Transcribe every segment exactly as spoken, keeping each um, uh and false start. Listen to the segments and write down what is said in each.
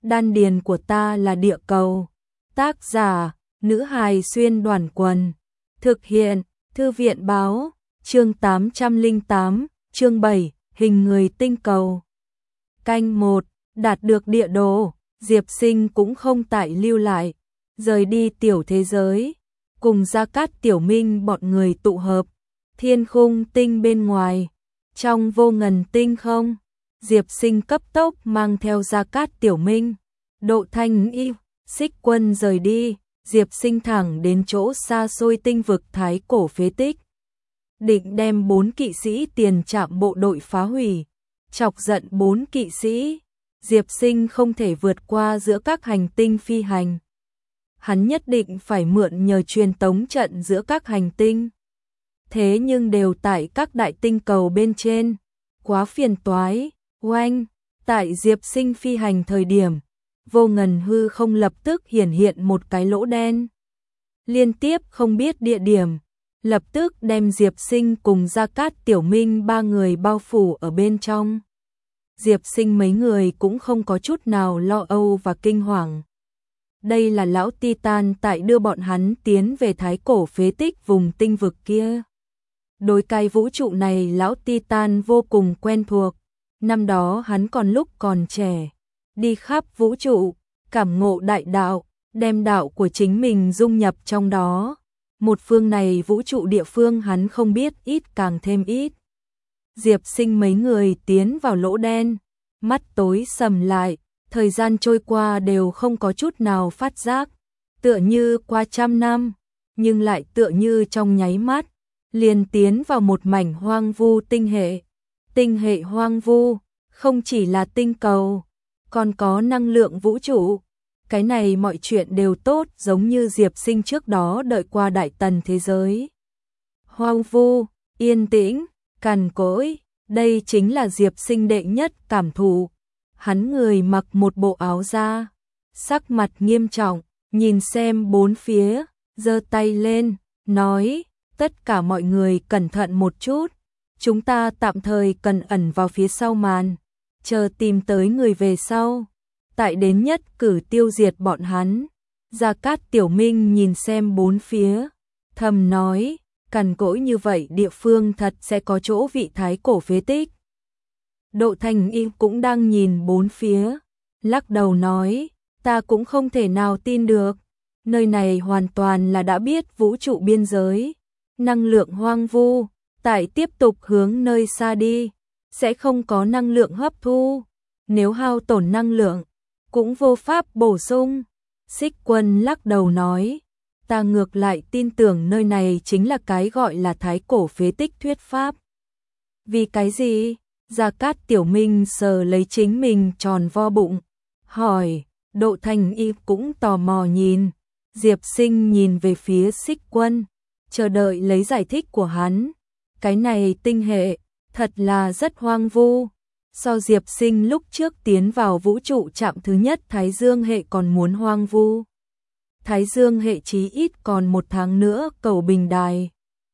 đan điền của ta là địa cầu. Tác giả, nữ hài xuyên đoàn quần. Thực hiện, thư viện báo, chương tám trăm lẻ tám, chương bảy, hình người tinh cầu. Canh một, đạt được địa đồ, Diệp Sinh cũng không tại lưu lại, rời đi tiểu thế giới, cùng Gia Cát Tiểu Minh bọn người tụ hợp, thiên khung tinh bên ngoài, trong vô ngần tinh không, Diệp Sinh cấp tốc mang theo Gia Cát Tiểu Minh, Độ Thanh Y, Xích Quân rời đi, Diệp Sinh thẳng đến chỗ xa xôi tinh vực thái cổ phế tích, định đem bốn kỵ sĩ tiền trạm bộ đội phá hủy, chọc giận bốn kỵ sĩ, Diệp Sinh không thể vượt qua giữa các hành tinh phi hành. Hắn nhất định phải mượn nhờ truyền tống trận giữa các hành tinh. Thế nhưng đều tại các đại tinh cầu bên trên, quá phiền toái. Oanh, tại Diệp Sinh phi hành thời điểm, vô ngần hư không lập tức hiển hiện một cái lỗ đen. Liên tiếp không biết địa điểm, lập tức đem Diệp Sinh cùng Gia Cát Tiểu Minh ba người bao phủ ở bên trong. Diệp Sinh mấy người cũng không có chút nào lo âu và kinh hoàng. Đây là lão Titan tại đưa bọn hắn tiến về thái cổ phế tích vùng tinh vực kia. Đối cái vũ trụ này lão Titan vô cùng quen thuộc. Năm đó hắn còn lúc còn trẻ, đi khắp vũ trụ, cảm ngộ đại đạo, đem đạo của chính mình dung nhập trong đó. Một phương này vũ trụ địa phương hắn không biết ít càng thêm ít. Diệp Sinh mấy người tiến vào lỗ đen, mắt tối sầm lại, thời gian trôi qua đều không có chút nào phát giác, tựa như qua trăm năm, nhưng lại tựa như trong nháy mắt, liền tiến vào một mảnh hoang vu tinh hệ. Tinh hệ hoang vu, không chỉ là tinh cầu, còn có năng lượng vũ trụ. Cái này mọi chuyện đều tốt giống như Diệp Sinh trước đó đợi qua đại tần thế giới. Hoang vu, yên tĩnh, cằn cỗi, đây chính là Diệp Sinh đệ nhất cảm thụ. Hắn người mặc một bộ áo da, sắc mặt nghiêm trọng, nhìn xem bốn phía, giơ tay lên, nói, tất cả mọi người cẩn thận một chút. Chúng ta tạm thời cần ẩn vào phía sau màn, chờ tìm tới người về sau, tại đến nhất cử tiêu diệt bọn hắn. Gia Cát Tiểu Minh nhìn xem bốn phía, thầm nói, cằn cỗi như vậy địa phương thật sẽ có chỗ vị thái cổ phế tích. Độ Thanh Y cũng đang nhìn bốn phía, lắc đầu nói, ta cũng không thể nào tin được, nơi này hoàn toàn là đã biết vũ trụ biên giới, năng lượng hoang vu. Tại tiếp tục hướng nơi xa đi, sẽ không có năng lượng hấp thu, nếu hao tổn năng lượng, cũng vô pháp bổ sung. Xích Quân lắc đầu nói, ta ngược lại tin tưởng nơi này chính là cái gọi là thái cổ phế tích thuyết pháp. Vì cái gì? Gia Cát Tiểu Minh sờ lấy chính mình tròn vo bụng, hỏi. Độ Thanh Y cũng tò mò nhìn, Diệp Sinh nhìn về phía Xích Quân, chờ đợi lấy giải thích của hắn. Cái này tinh hệ, thật là rất hoang vu. So Diệp Sinh lúc trước tiến vào vũ trụ trạm thứ nhất Thái Dương hệ còn muốn hoang vu. Thái Dương hệ chí ít còn một tháng nữa cầu bình đài.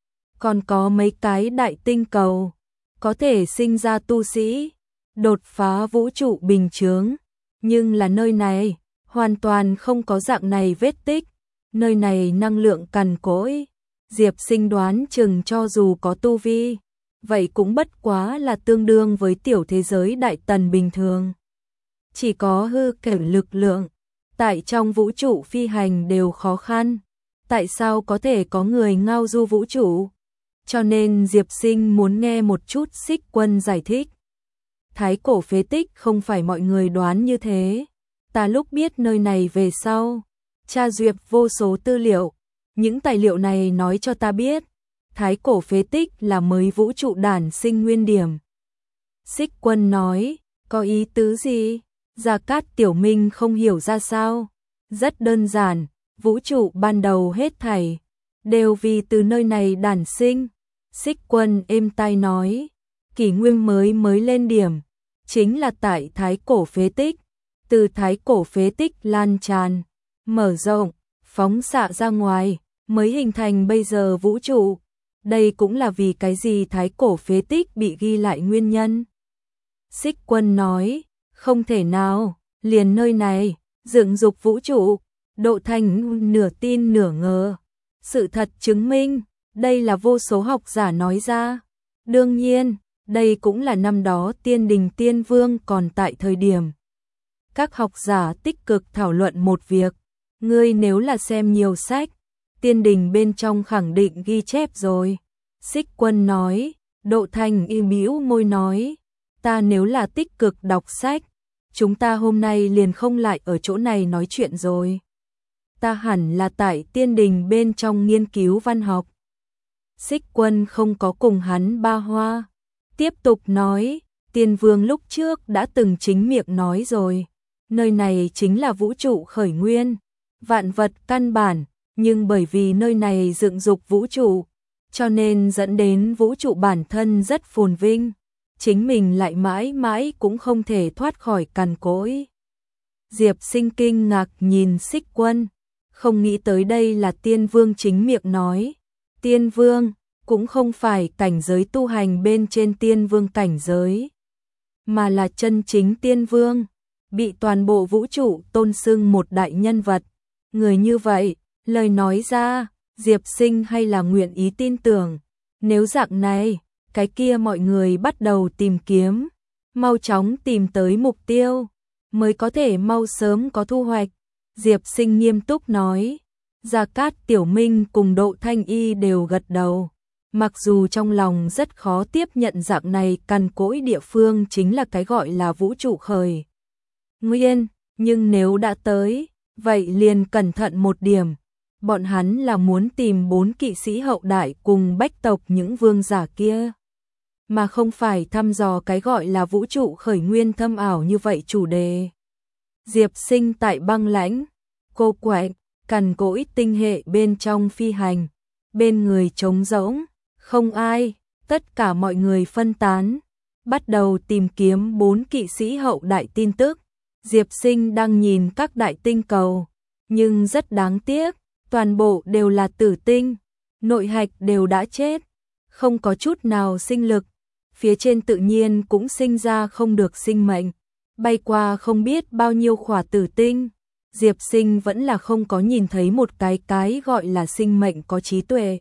Còn có mấy cái đại tinh cầu, có thể sinh ra tu sĩ, đột phá vũ trụ bình chướng. Nhưng là nơi này, hoàn toàn không có dạng này vết tích. Nơi này năng lượng cằn cỗi. Diệp Sinh đoán chừng cho dù có tu vi, vậy cũng bất quá là tương đương với tiểu thế giới đại tần bình thường. Chỉ có hư kể lực lượng, tại trong vũ trụ phi hành đều khó khăn. Tại sao có thể có người ngao du vũ trụ? Cho nên Diệp Sinh muốn nghe một chút Xích Quân giải thích. Thái cổ phế tích không phải mọi người đoán như thế. Ta lúc biết nơi này về sau, tra duyệt vô số tư liệu. Những tài liệu này nói cho ta biết, thái cổ phế tích là mới vũ trụ đản sinh nguyên điểm. Xích Quân nói, có ý tứ gì? Gia Cát Tiểu Minh không hiểu ra sao. Rất đơn giản, vũ trụ ban đầu hết thảy, đều vì từ nơi này đản sinh. Xích Quân êm tai nói, kỷ nguyên mới mới lên điểm, chính là tại thái cổ phế tích. Từ thái cổ phế tích lan tràn, mở rộng, phóng xạ ra ngoài, mới hình thành bây giờ vũ trụ. Đây cũng là vì cái gì thái cổ phế tích bị ghi lại nguyên nhân. Xích Quân nói, không thể nào, liền nơi này, dựng dục vũ trụ, Độ Thanh nửa tin nửa ngờ. Sự thật chứng minh, đây là vô số học giả nói ra. Đương nhiên, đây cũng là năm đó Tiên Đình Tiên Vương còn tại thời điểm. Các học giả tích cực thảo luận một việc, ngươi nếu là xem nhiều sách, Tiên Đình bên trong khẳng định ghi chép rồi. Xích Quân nói, Độ Thanh im bĩu môi nói, ta nếu là tích cực đọc sách, chúng ta hôm nay liền không lại ở chỗ này nói chuyện rồi. Ta hẳn là tại Tiên Đình bên trong nghiên cứu văn học. Xích Quân không có cùng hắn ba hoa, tiếp tục nói, Tiên Vương lúc trước đã từng chính miệng nói rồi, nơi này chính là vũ trụ khởi nguyên, vạn vật căn bản, nhưng bởi vì nơi này dựng dục vũ trụ, cho nên dẫn đến vũ trụ bản thân rất phồn vinh, chính mình lại mãi mãi cũng không thể thoát khỏi cằn cỗi. Diệp Sinh kinh ngạc nhìn Xích Quân, không nghĩ tới đây là Tiên Vương chính miệng nói. Tiên Vương cũng không phải cảnh giới tu hành bên trên Tiên Vương cảnh giới, mà là chân chính Tiên Vương, bị toàn bộ vũ trụ tôn xưng một đại nhân vật. Người như vậy, lời nói ra, Diệp Sinh hay là nguyện ý tin tưởng. Nếu dạng này, cái kia mọi người bắt đầu tìm kiếm, mau chóng tìm tới mục tiêu, mới có thể mau sớm có thu hoạch. Diệp Sinh nghiêm túc nói. Gia Cát Tiểu Minh cùng Độ Thanh Y đều gật đầu. Mặc dù trong lòng rất khó tiếp nhận dạng này cằn cỗi địa phương chính là cái gọi là vũ trụ khởi nguyên, nhưng nếu đã tới, vậy liền cẩn thận một điểm. Bọn hắn là muốn tìm bốn kỵ sĩ hậu đại cùng bách tộc những vương giả kia, mà không phải thăm dò cái gọi là vũ trụ khởi nguyên thâm ảo như vậy chủ đề. Diệp Sinh tại băng lãnh, cô quạnh, cằn cỗi tinh hệ bên trong phi hành, bên người trống rỗng, không ai, tất cả mọi người phân tán, bắt đầu tìm kiếm bốn kỵ sĩ hậu đại tin tức. Diệp Sinh đang nhìn các đại tinh cầu, nhưng rất đáng tiếc, toàn bộ đều là tử tinh, nội hạch đều đã chết, không có chút nào sinh lực, phía trên tự nhiên cũng sinh ra không được sinh mệnh, bay qua không biết bao nhiêu khỏa tử tinh. Diệp Sinh vẫn là không có nhìn thấy một cái cái gọi là sinh mệnh có trí tuệ.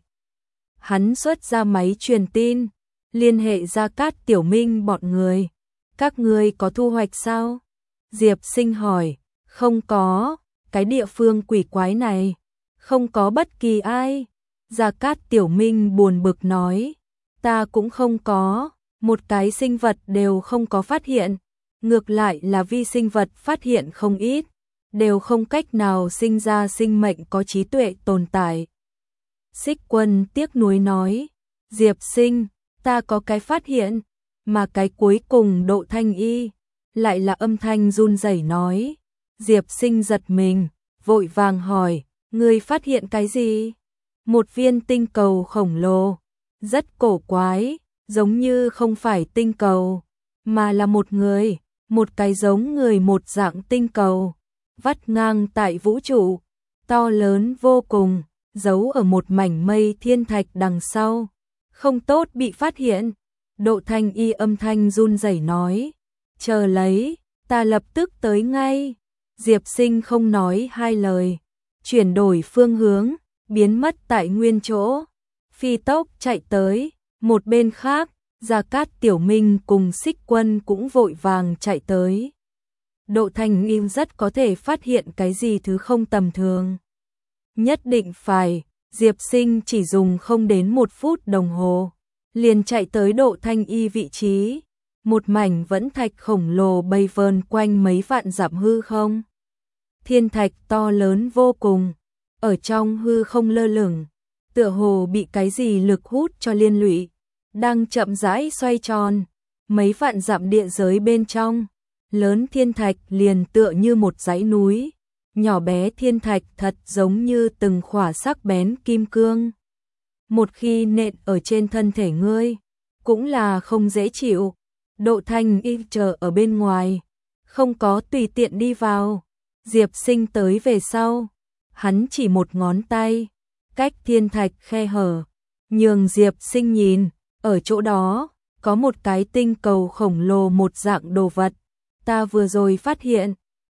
Hắn xuất ra máy truyền tin, liên hệ Gia Cát Tiểu Minh bọn người. Các người có thu hoạch sao? Diệp Sinh hỏi. Không có, cái địa phương quỷ quái này, không có bất kỳ ai. Gia Cát Tiểu Minh buồn bực nói. Ta cũng không có, một cái sinh vật đều không có phát hiện. Ngược lại là vi sinh vật phát hiện không ít, đều không cách nào sinh ra sinh mệnh có trí tuệ tồn tại. Xích Quân tiếc nuối nói, Diệp Sinh, ta có cái phát hiện, mà cái cuối cùng Độ Thanh Y, lại là âm thanh run rẩy nói. Diệp Sinh giật mình, vội vàng hỏi, ngươi phát hiện cái gì? Một viên tinh cầu khổng lồ, rất cổ quái, giống như không phải tinh cầu, mà là một người, một cái giống người một dạng tinh cầu, vắt ngang tại vũ trụ, to lớn vô cùng, giấu ở một mảnh mây thiên thạch đằng sau, không tốt bị phát hiện. Độ Thanh Y âm thanh run rẩy nói, chờ lấy, ta lập tức tới ngay. Diệp Sinh không nói hai lời, chuyển đổi phương hướng, biến mất tại nguyên chỗ, phi tốc chạy tới. Một bên khác, Gia Cát Tiểu Minh cùng Xích Quân cũng vội vàng chạy tới. Độ Thanh Y rất có thể phát hiện cái gì thứ không tầm thường. Nhất định phải, Diệp Sinh chỉ dùng không đến một phút đồng hồ, liền chạy tới Độ Thanh Y vị trí. Một mảnh vẫn thạch khổng lồ bay vờn quanh mấy vạn dặm hư không. Thiên thạch to lớn vô cùng, ở trong hư không lơ lửng, tựa hồ bị cái gì lực hút cho liên lụy, đang chậm rãi xoay tròn. Mấy vạn dặm địa giới bên trong, lớn thiên thạch liền tựa như một dãy núi, nhỏ bé thiên thạch thật giống như từng khỏa sắc bén kim cương. Một khi nện ở trên thân thể ngươi, cũng là không dễ chịu. Độ Thanh Y chờ ở bên ngoài, không có tùy tiện đi vào. Diệp Sinh tới về sau, hắn chỉ một ngón tay, cách thiên thạch khe hở, nhường Diệp Sinh nhìn, ở chỗ đó, có một cái tinh cầu khổng lồ một dạng đồ vật. Ta vừa rồi phát hiện,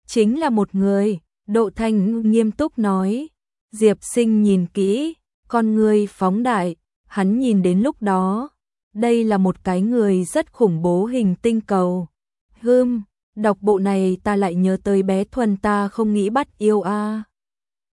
chính là một người, Độ Thanh nghiêm túc nói. Diệp Sinh nhìn kỹ, con người phóng đại, hắn nhìn đến lúc đó. Đây là một cái người rất khủng bố hình tinh cầu. Hưm, đọc bộ này ta lại nhớ tới bé Thuần ta không nghĩ bắt yêu a.